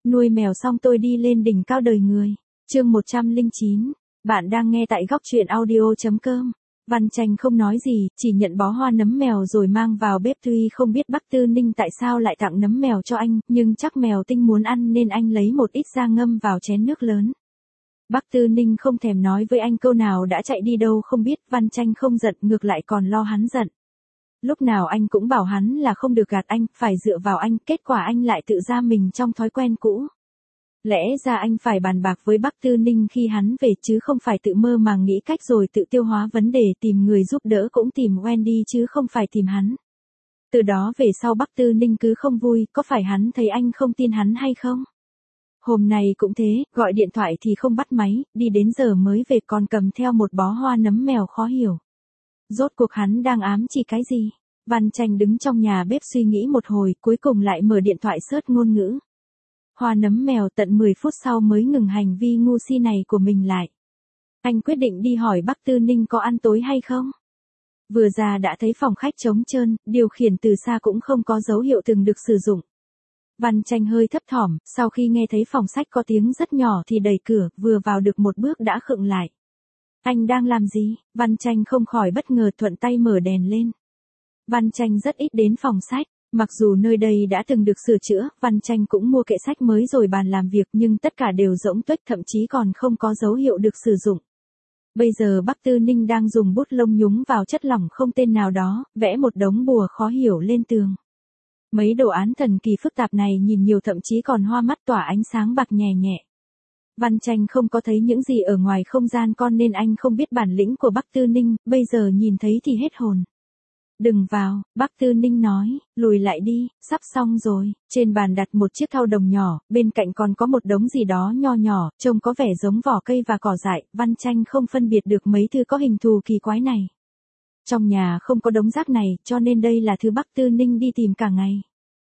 Nuôi mèo xong tôi đi lên đỉnh cao đời người. Chương 109. Bạn đang nghe tại góc truyện audio.com. Văn Tranh không nói gì, chỉ nhận bó hoa nấm mèo rồi mang vào bếp. Tuy không biết Bắc Tư Ninh tại sao lại tặng nấm mèo cho anh, nhưng chắc mèo Tinh muốn ăn nên anh lấy một ít ra ngâm vào chén nước lớn. Bắc Tư Ninh không thèm nói với anh câu nào đã chạy đi đâu không biết. Văn Tranh không giận, ngược lại còn lo hắn giận. Lúc nào anh cũng bảo hắn là không được gạt anh, phải dựa vào anh, kết quả anh lại tự ra mình trong thói quen cũ. Lẽ ra anh phải bàn bạc với Bắc Tư Ninh khi hắn về chứ không phải tự mơ màng nghĩ cách rồi tự tiêu hóa vấn đề, tìm người giúp đỡ cũng tìm Wendy chứ không phải tìm hắn. Từ đó về sau Bắc Tư Ninh cứ không vui, có phải hắn thấy anh không tin hắn hay không? Hôm nay cũng thế, gọi điện thoại thì không bắt máy, đi đến giờ mới về còn cầm theo một bó hoa nấm mèo khó hiểu. Rốt cuộc hắn đang ám chỉ cái gì? Văn Tranh đứng trong nhà bếp suy nghĩ một hồi, cuối cùng lại mở điện thoại search ngôn ngữ. Hoa nấm mèo tận 10 phút sau mới ngừng hành vi ngu si này của mình lại. Anh quyết định đi hỏi Bắc Tư Ninh có ăn tối hay không. Vừa ra đã thấy phòng khách trống trơn, điều khiển từ xa cũng không có dấu hiệu từng được sử dụng. Văn Tranh hơi thấp thỏm, sau khi nghe thấy phòng khách có tiếng rất nhỏ thì đẩy cửa, vừa vào được một bước đã khựng lại. Anh đang làm gì? Văn Tranh không khỏi bất ngờ, thuận tay mở đèn lên. Văn Tranh rất ít đến phòng sách, mặc dù nơi đây đã từng được sửa chữa, Văn Tranh cũng mua kệ sách mới rồi bàn làm việc nhưng tất cả đều rỗng tuếch, thậm chí còn không có dấu hiệu được sử dụng. Bây giờ Bắc Tư Ninh đang dùng bút lông nhúng vào chất lỏng không tên nào đó, vẽ một đống bùa khó hiểu lên tường. Mấy đồ án thần kỳ phức tạp này nhìn nhiều thậm chí còn hoa mắt tỏa ánh sáng bạc nhẹ nhẹ. Văn Tranh không có thấy những gì ở ngoài không gian con nên anh không biết bản lĩnh của Bắc Tư Ninh, bây giờ nhìn thấy thì hết hồn. Đừng vào, Bắc Tư Ninh nói, lùi lại đi, sắp xong rồi. Trên bàn đặt một chiếc thau đồng nhỏ, bên cạnh còn có một đống gì đó nho nhỏ, trông có vẻ giống vỏ cây và cỏ dại. Văn Tranh không phân biệt được mấy thứ có hình thù kỳ quái này. Trong nhà không có đống rác này, cho nên đây là thứ Bắc Tư Ninh đi tìm cả ngày.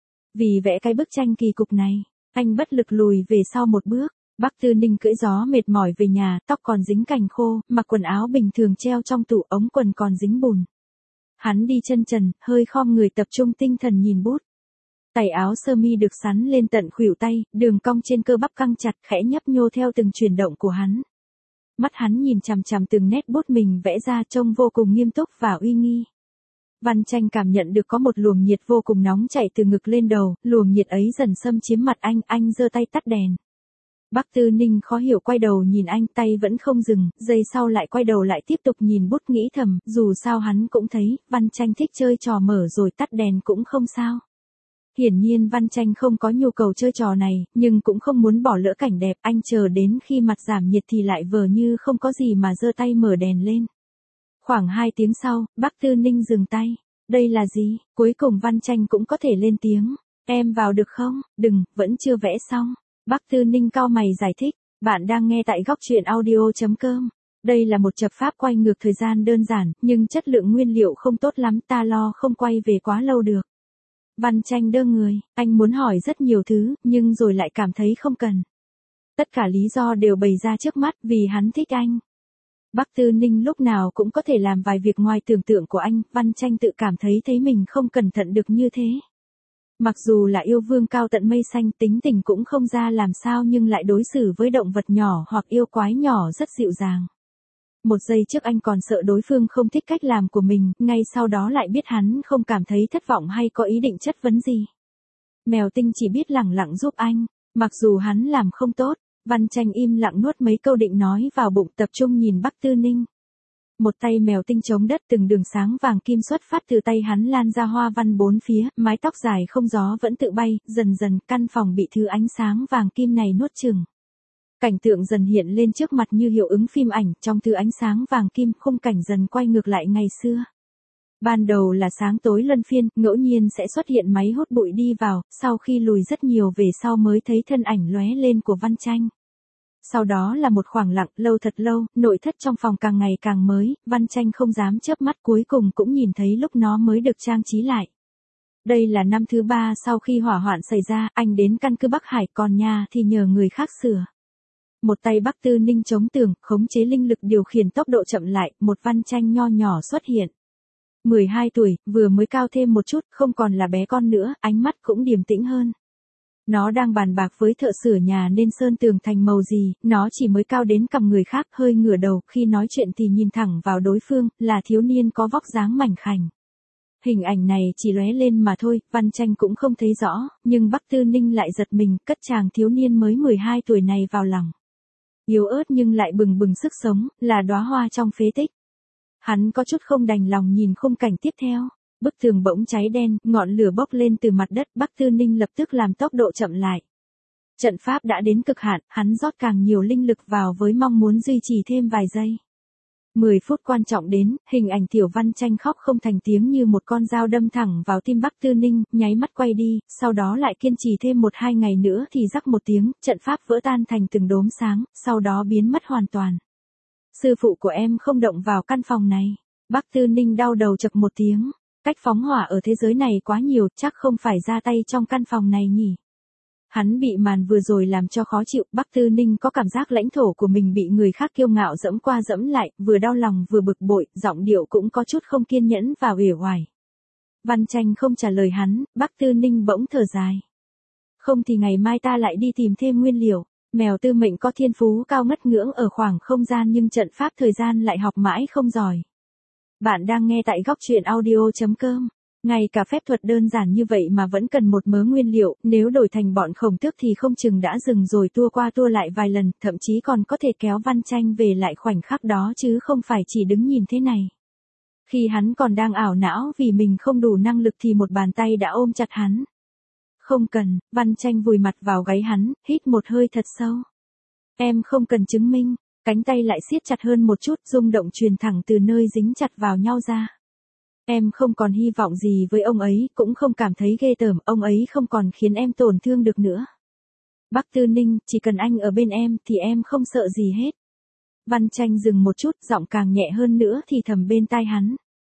Vì vẽ cái bức tranh kỳ cục này, anh bất lực lùi về sau một bước. Bắc Tư Ninh cưỡi gió mệt mỏi về nhà, tóc còn dính cành khô, mặc quần áo bình thường treo trong tủ, ống quần còn dính bùn. Hắn đi chân trần, hơi khom người tập trung tinh thần nhìn bút. Tay áo sơ mi được sắn lên tận khuỷu tay, đường cong trên cơ bắp căng chặt khẽ nhấp nhô theo từng chuyển động của hắn. Mắt hắn nhìn chằm chằm từng nét bút mình vẽ ra trông vô cùng nghiêm túc và uy nghi. Văn Tranh cảm nhận được có một luồng nhiệt vô cùng nóng chạy từ ngực lên đầu, luồng nhiệt ấy dần xâm chiếm mặt anh giơ tay tắt đèn. Bắc Tư Ninh khó hiểu quay đầu nhìn anh, tay vẫn không dừng, giây sau lại quay đầu lại tiếp tục nhìn bút, nghĩ thầm, dù sao hắn cũng thấy, Văn Tranh thích chơi trò mở rồi tắt đèn cũng không sao. Hiển nhiên Văn Tranh không có nhu cầu chơi trò này, nhưng cũng không muốn bỏ lỡ cảnh đẹp, anh chờ đến khi mặt giảm nhiệt thì lại vờ như không có gì mà giơ tay mở đèn lên. Khoảng 2 tiếng sau, Bắc Tư Ninh dừng tay. Đây là gì? Cuối cùng Văn Tranh cũng có thể lên tiếng. Em vào được không? Đừng, vẫn chưa vẽ xong. Bắc Tư Ninh cau mày giải thích. Bạn đang nghe tại góc truyện audio.com. Đây là một chập pháp quay ngược thời gian đơn giản, nhưng chất lượng nguyên liệu không tốt lắm, ta lo không quay về quá lâu được. Văn Tranh đơ người, anh muốn hỏi rất nhiều thứ, nhưng rồi lại cảm thấy không cần. Tất cả lý do đều bày ra trước mắt vì hắn thích anh. Bắc Tư Ninh lúc nào cũng có thể làm vài việc ngoài tưởng tượng của anh, Văn Tranh tự cảm thấy mình không cẩn thận được như thế. Mặc dù là yêu vương cao tận mây xanh, tính tình cũng không ra làm sao nhưng lại đối xử với động vật nhỏ hoặc yêu quái nhỏ rất dịu dàng. Một giây trước anh còn sợ đối phương không thích cách làm của mình, ngay sau đó lại biết hắn không cảm thấy thất vọng hay có ý định chất vấn gì. Mèo Tinh chỉ biết lẳng lặng giúp anh, mặc dù hắn làm không tốt. Văn Tranh im lặng nuốt mấy câu định nói vào bụng, tập trung nhìn Bắc Tư Ninh. Một tay Mèo Tinh chống đất, từng đường sáng vàng kim xuất phát từ tay hắn lan ra hoa văn bốn phía, mái tóc dài không gió vẫn tự bay, dần dần căn phòng bị thứ ánh sáng vàng kim này nuốt chửng. Cảnh tượng dần hiện lên trước mặt như hiệu ứng phim ảnh, trong thứ ánh sáng vàng kim, khung cảnh dần quay ngược lại ngày xưa. Ban đầu là sáng tối luân phiên, ngẫu nhiên sẽ xuất hiện máy hút bụi đi vào, sau khi lùi rất nhiều về sau mới thấy thân ảnh lóe lên của Văn Tranh. Sau đó là một khoảng lặng, lâu thật lâu, nội thất trong phòng càng ngày càng mới, Văn Tranh không dám chớp mắt, cuối cùng cũng nhìn thấy lúc nó mới được trang trí lại. Đây là năm thứ 3 sau khi hỏa hoạn xảy ra, anh đến căn cứ Bắc Hải, còn nhà thì nhờ người khác sửa. Một tay Bắc Tư Ninh chống tường, khống chế linh lực điều khiển tốc độ chậm lại, một Văn Tranh nho nhỏ xuất hiện. 12 tuổi, vừa mới cao thêm một chút, không còn là bé con nữa, ánh mắt cũng điềm tĩnh hơn. Nó đang bàn bạc với thợ sửa nhà nên sơn tường thành màu gì, nó chỉ mới cao đến cằm người khác, hơi ngửa đầu, khi nói chuyện thì nhìn thẳng vào đối phương, là thiếu niên có vóc dáng mảnh khảnh. Hình ảnh này chỉ lóe lên mà thôi, Văn Tranh cũng không thấy rõ, nhưng Bắc Tư Ninh lại giật mình, cất chàng thiếu niên mới 12 tuổi này vào lòng. Yếu ớt nhưng lại bừng bừng sức sống, là đóa hoa trong phế tích. Hắn có chút không đành lòng nhìn khung cảnh tiếp theo. Bức tường bỗng cháy đen, ngọn lửa bốc lên từ mặt đất, Bắc Tư Ninh lập tức làm tốc độ chậm lại. Trận pháp đã đến cực hạn, hắn rót càng nhiều linh lực vào với mong muốn duy trì thêm vài giây. 10 phút quan trọng đến, hình ảnh Tiểu Văn Tranh khóc không thành tiếng như một con dao đâm thẳng vào tim Bắc Tư Ninh, nháy mắt quay đi, sau đó lại kiên trì thêm 1-2 ngày nữa thì rắc một tiếng, trận pháp vỡ tan thành từng đốm sáng, sau đó biến mất hoàn toàn. Sư phụ của em không động vào căn phòng này. Bắc Tư Ninh đau đầu chậc một tiếng. Cách phóng hỏa ở thế giới này quá nhiều, chắc không phải ra tay trong căn phòng này nhỉ. Hắn bị màn vừa rồi làm cho khó chịu, Bắc Tư Ninh có cảm giác lãnh thổ của mình bị người khác kiêu ngạo dẫm qua dẫm lại, vừa đau lòng vừa bực bội, giọng điệu cũng có chút không kiên nhẫn và uể oải. Văn Tranh không trả lời hắn, Bắc Tư Ninh bỗng thở dài. Không thì ngày mai ta lại đi tìm thêm nguyên liệu. Mèo Tư Mệnh có thiên phú cao ngất ngưỡng ở khoảng không gian nhưng trận pháp thời gian lại học mãi không giỏi. Bạn đang nghe tại góc truyện audio.com. Ngay cả phép thuật đơn giản như vậy mà vẫn cần một mớ nguyên liệu, nếu đổi thành bọn Khổng Tước thì không chừng đã dừng rồi tua qua tua lại vài lần, thậm chí còn có thể kéo Văn Tranh về lại khoảnh khắc đó chứ không phải chỉ đứng nhìn thế này. Khi hắn còn đang ảo não vì mình không đủ năng lực thì một bàn tay đã ôm chặt hắn. Không cần, Văn Tranh vùi mặt vào gáy hắn, hít một hơi thật sâu. Em không cần chứng minh. Cánh tay lại siết chặt hơn một chút, rung động truyền thẳng từ nơi dính chặt vào nhau ra. Em không còn hy vọng gì với ông ấy, cũng không cảm thấy ghê tởm, ông ấy không còn khiến em tổn thương được nữa. Bắc Tư Ninh, chỉ cần anh ở bên em thì em không sợ gì hết. Văn Tranh dừng một chút, giọng càng nhẹ hơn nữa thì thầm bên tai hắn.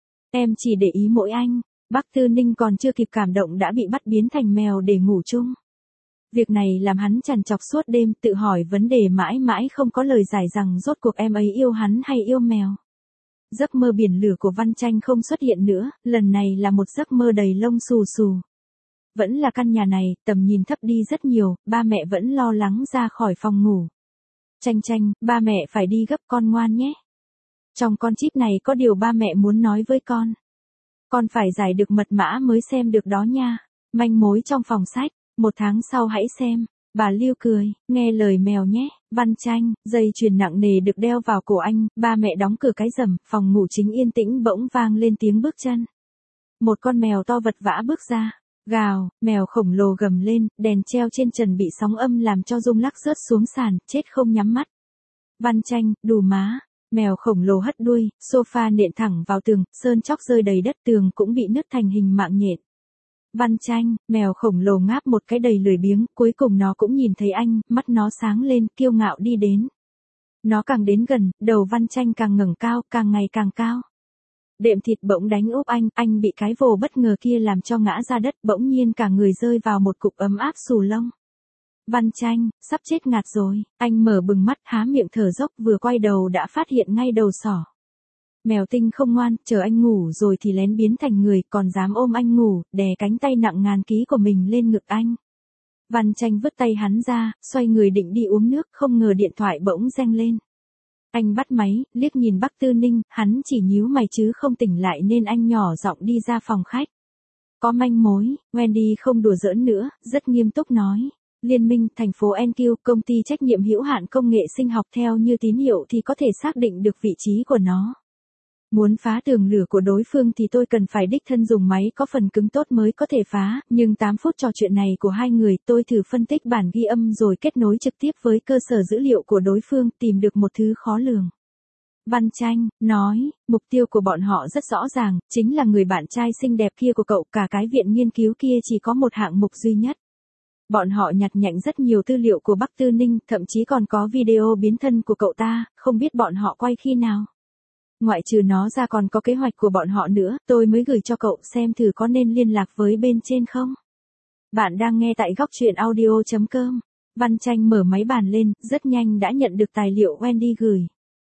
Em chỉ để ý mỗi anh. Bắc Tư Ninh còn chưa kịp cảm động đã bị bắt biến thành mèo để ngủ chung. Việc này làm hắn trằn trọc suốt đêm, tự hỏi vấn đề mãi mãi không có lời giải rằng rốt cuộc em ấy yêu hắn hay yêu mèo. Giấc mơ biển lửa của Văn Tranh không xuất hiện nữa, lần này là một giấc mơ đầy lông xù xù. Vẫn là căn nhà này, tầm nhìn thấp đi rất nhiều, ba mẹ vẫn lo lắng ra khỏi phòng ngủ. Tranh Tranh, ba mẹ phải đi gấp, con ngoan nhé. Trong con chip này có điều ba mẹ muốn nói với con. Con phải giải được mật mã mới xem được đó nha. Manh mối trong phòng sách. 1 tháng sau hãy xem. Bà Lưu cười, nghe lời mèo nhé. Văn Tranh, dây chuyền nặng nề được đeo vào cổ anh, ba mẹ đóng cửa cái rầm, phòng ngủ chính yên tĩnh bỗng vang lên tiếng bước chân. Một con mèo to vật vã bước ra. Gào, mèo khổng lồ gầm lên, đèn treo trên trần bị sóng âm làm cho rung lắc rớt xuống sàn, chết không nhắm mắt. Văn Tranh, đù má. Mèo khổng lồ hất đuôi, sofa nện thẳng vào tường, sơn chóc rơi đầy đất, tường cũng bị nứt thành hình mạng nhện. Văn Tranh, mèo khổng lồ ngáp một cái đầy lười biếng, cuối cùng nó cũng nhìn thấy anh, mắt nó sáng lên, kiêu ngạo đi đến. Nó càng đến gần, đầu Văn Tranh càng ngẩng cao, càng ngày càng cao. Đệm thịt bỗng đánh úp anh bị cái vồ bất ngờ kia làm cho ngã ra đất, bỗng nhiên cả người rơi vào một cục ấm áp xù lông. Văn Tranh, sắp chết ngạt rồi, anh mở bừng mắt, há miệng thở dốc, vừa quay đầu đã phát hiện ngay đầu sỏ. Mèo tinh không ngoan, chờ anh ngủ rồi thì lén biến thành người, còn dám ôm anh ngủ, đè cánh tay nặng ngàn ký của mình lên ngực anh. Văn Tranh vứt tay hắn ra, xoay người định đi uống nước, không ngờ điện thoại bỗng reng lên. Anh bắt máy, liếc nhìn Bắc Tư Ninh, hắn chỉ nhíu mày chứ không tỉnh lại nên anh nhỏ giọng đi ra phòng khách. Có manh mối, Wendy không đùa giỡn nữa, rất nghiêm túc nói. Liên minh, thành phố NQ, công ty trách nhiệm hữu hạn công nghệ sinh học theo như tín hiệu thì có thể xác định được vị trí của nó. Muốn phá tường lửa của đối phương thì tôi cần phải đích thân dùng máy có phần cứng tốt mới có thể phá, nhưng 8 phút trò chuyện này của hai người tôi thử phân tích bản ghi âm rồi kết nối trực tiếp với cơ sở dữ liệu của đối phương tìm được một thứ khó lường. Văn Tranh, nói, mục tiêu của bọn họ rất rõ ràng, chính là người bạn trai xinh đẹp kia của cậu, cả cái viện nghiên cứu kia chỉ có một hạng mục duy nhất. Bọn họ nhặt nhạnh rất nhiều tư liệu của Bắc Tư Ninh, thậm chí còn có video biến thân của cậu ta, không biết bọn họ quay khi nào. Ngoại trừ nó ra còn có kế hoạch của bọn họ nữa, tôi mới gửi cho cậu xem thử có nên liên lạc với bên trên không. Bạn đang nghe tại góc truyện audio.com. Văn Tranh mở máy bàn lên, rất nhanh đã nhận được tài liệu Wendy gửi.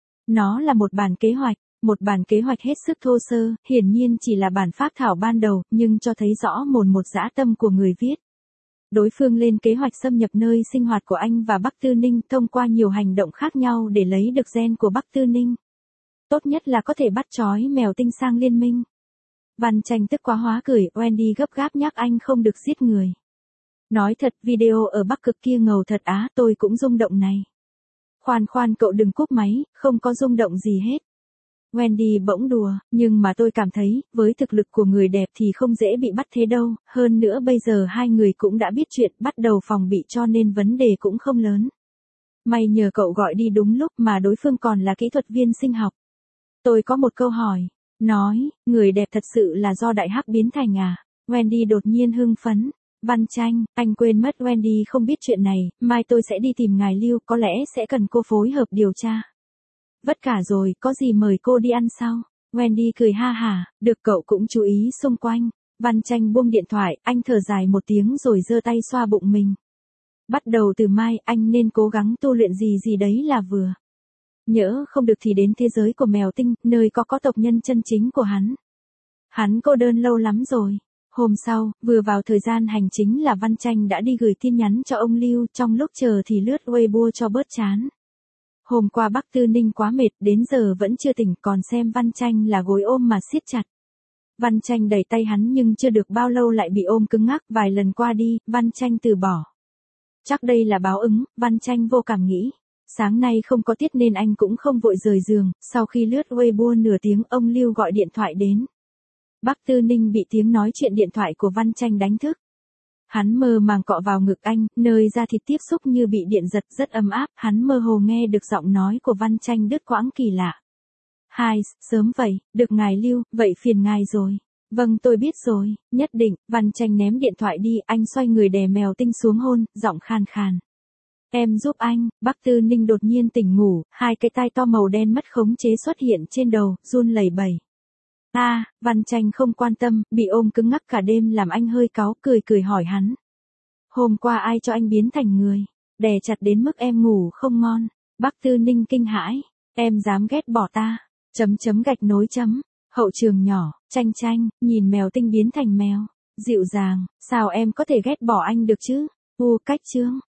Nó là một bản kế hoạch hết sức thô sơ, hiển nhiên chỉ là bản phác thảo ban đầu, nhưng cho thấy rõ mồn một dã tâm của người viết. Đối phương lên kế hoạch xâm nhập nơi sinh hoạt của anh và Bắc Tư Ninh thông qua nhiều hành động khác nhau để lấy được gen của Bắc Tư Ninh. Tốt nhất là có thể bắt trói mèo tinh sang liên minh. Văn Tranh tức quá hóa cười, Wendy gấp gáp nhắc anh không được giết người. Nói thật, video ở Bắc Cực kia ngầu thật á, tôi cũng rung động này. Khoan cậu đừng cúp máy, không có rung động gì hết. Wendy bỗng đùa, nhưng mà tôi cảm thấy, với thực lực của người đẹp thì không dễ bị bắt thế đâu, hơn nữa bây giờ hai người cũng đã biết chuyện, bắt đầu phòng bị cho nên vấn đề cũng không lớn. May nhờ cậu gọi đi đúng lúc mà đối phương còn là kỹ thuật viên sinh học. Tôi có một câu hỏi. Nói, người đẹp thật sự là do đại hắc biến thành à? Wendy đột nhiên hưng phấn. Văn Tranh, anh quên mất Wendy không biết chuyện này, mai tôi sẽ đi tìm ngài Lưu, có lẽ sẽ cần cô phối hợp điều tra. Vất cả rồi, có gì mời cô đi ăn sau. Wendy cười ha hả, được cậu cũng chú ý xung quanh. Văn Tranh buông điện thoại, anh thở dài một tiếng rồi giơ tay xoa bụng mình. Bắt đầu từ mai, anh nên cố gắng tu luyện gì đấy là vừa. Nhỡ không được thì đến thế giới của mèo tinh, nơi có tộc nhân chân chính của hắn. Hắn cô đơn lâu lắm rồi. Hôm sau, vừa vào thời gian hành chính là Văn Tranh đã đi gửi tin nhắn cho ông Lưu, trong lúc chờ thì lướt Weibo cho bớt chán. Hôm qua Bắc Tư Ninh quá mệt, đến giờ vẫn chưa tỉnh, còn xem Văn Tranh là gối ôm mà siết chặt. Văn Tranh đẩy tay hắn nhưng chưa được bao lâu lại bị ôm cứng ngắc, vài lần qua đi, Văn Tranh từ bỏ. Chắc đây là báo ứng, Văn Tranh vô cảm nghĩ. Sáng nay không có tiết nên anh cũng không vội rời giường, sau khi lướt Weibo nửa tiếng ông Lưu gọi điện thoại đến. Bắc Tư Ninh bị tiếng nói chuyện điện thoại của Văn Tranh đánh thức. Hắn mơ màng cọ vào ngực anh, nơi da thịt tiếp xúc như bị điện giật rất ấm áp, hắn mơ hồ nghe được giọng nói của Văn Tranh đứt quãng kỳ lạ. Hai, sớm vậy, được ngài Lưu, vậy phiền ngài rồi. Vâng tôi biết rồi, nhất định, Văn Tranh ném điện thoại đi, anh xoay người đè mèo tinh xuống hôn, giọng khan khàn. Em giúp anh, Bắc Tư Ninh đột nhiên tỉnh ngủ, hai cái tai to màu đen mất khống chế xuất hiện trên đầu, run lẩy bẩy. Văn Tranh không quan tâm, bị ôm cứng ngắc cả đêm làm anh hơi cáu, cười hỏi hắn. Hôm qua ai cho anh biến thành người, đè chặt đến mức em ngủ không ngon. Bắc Tư Ninh kinh hãi, em dám ghét bỏ ta, .. Hậu trường nhỏ, Tranh, nhìn mèo tinh biến thành mèo, dịu dàng, sao em có thể ghét bỏ anh được chứ, cách chương.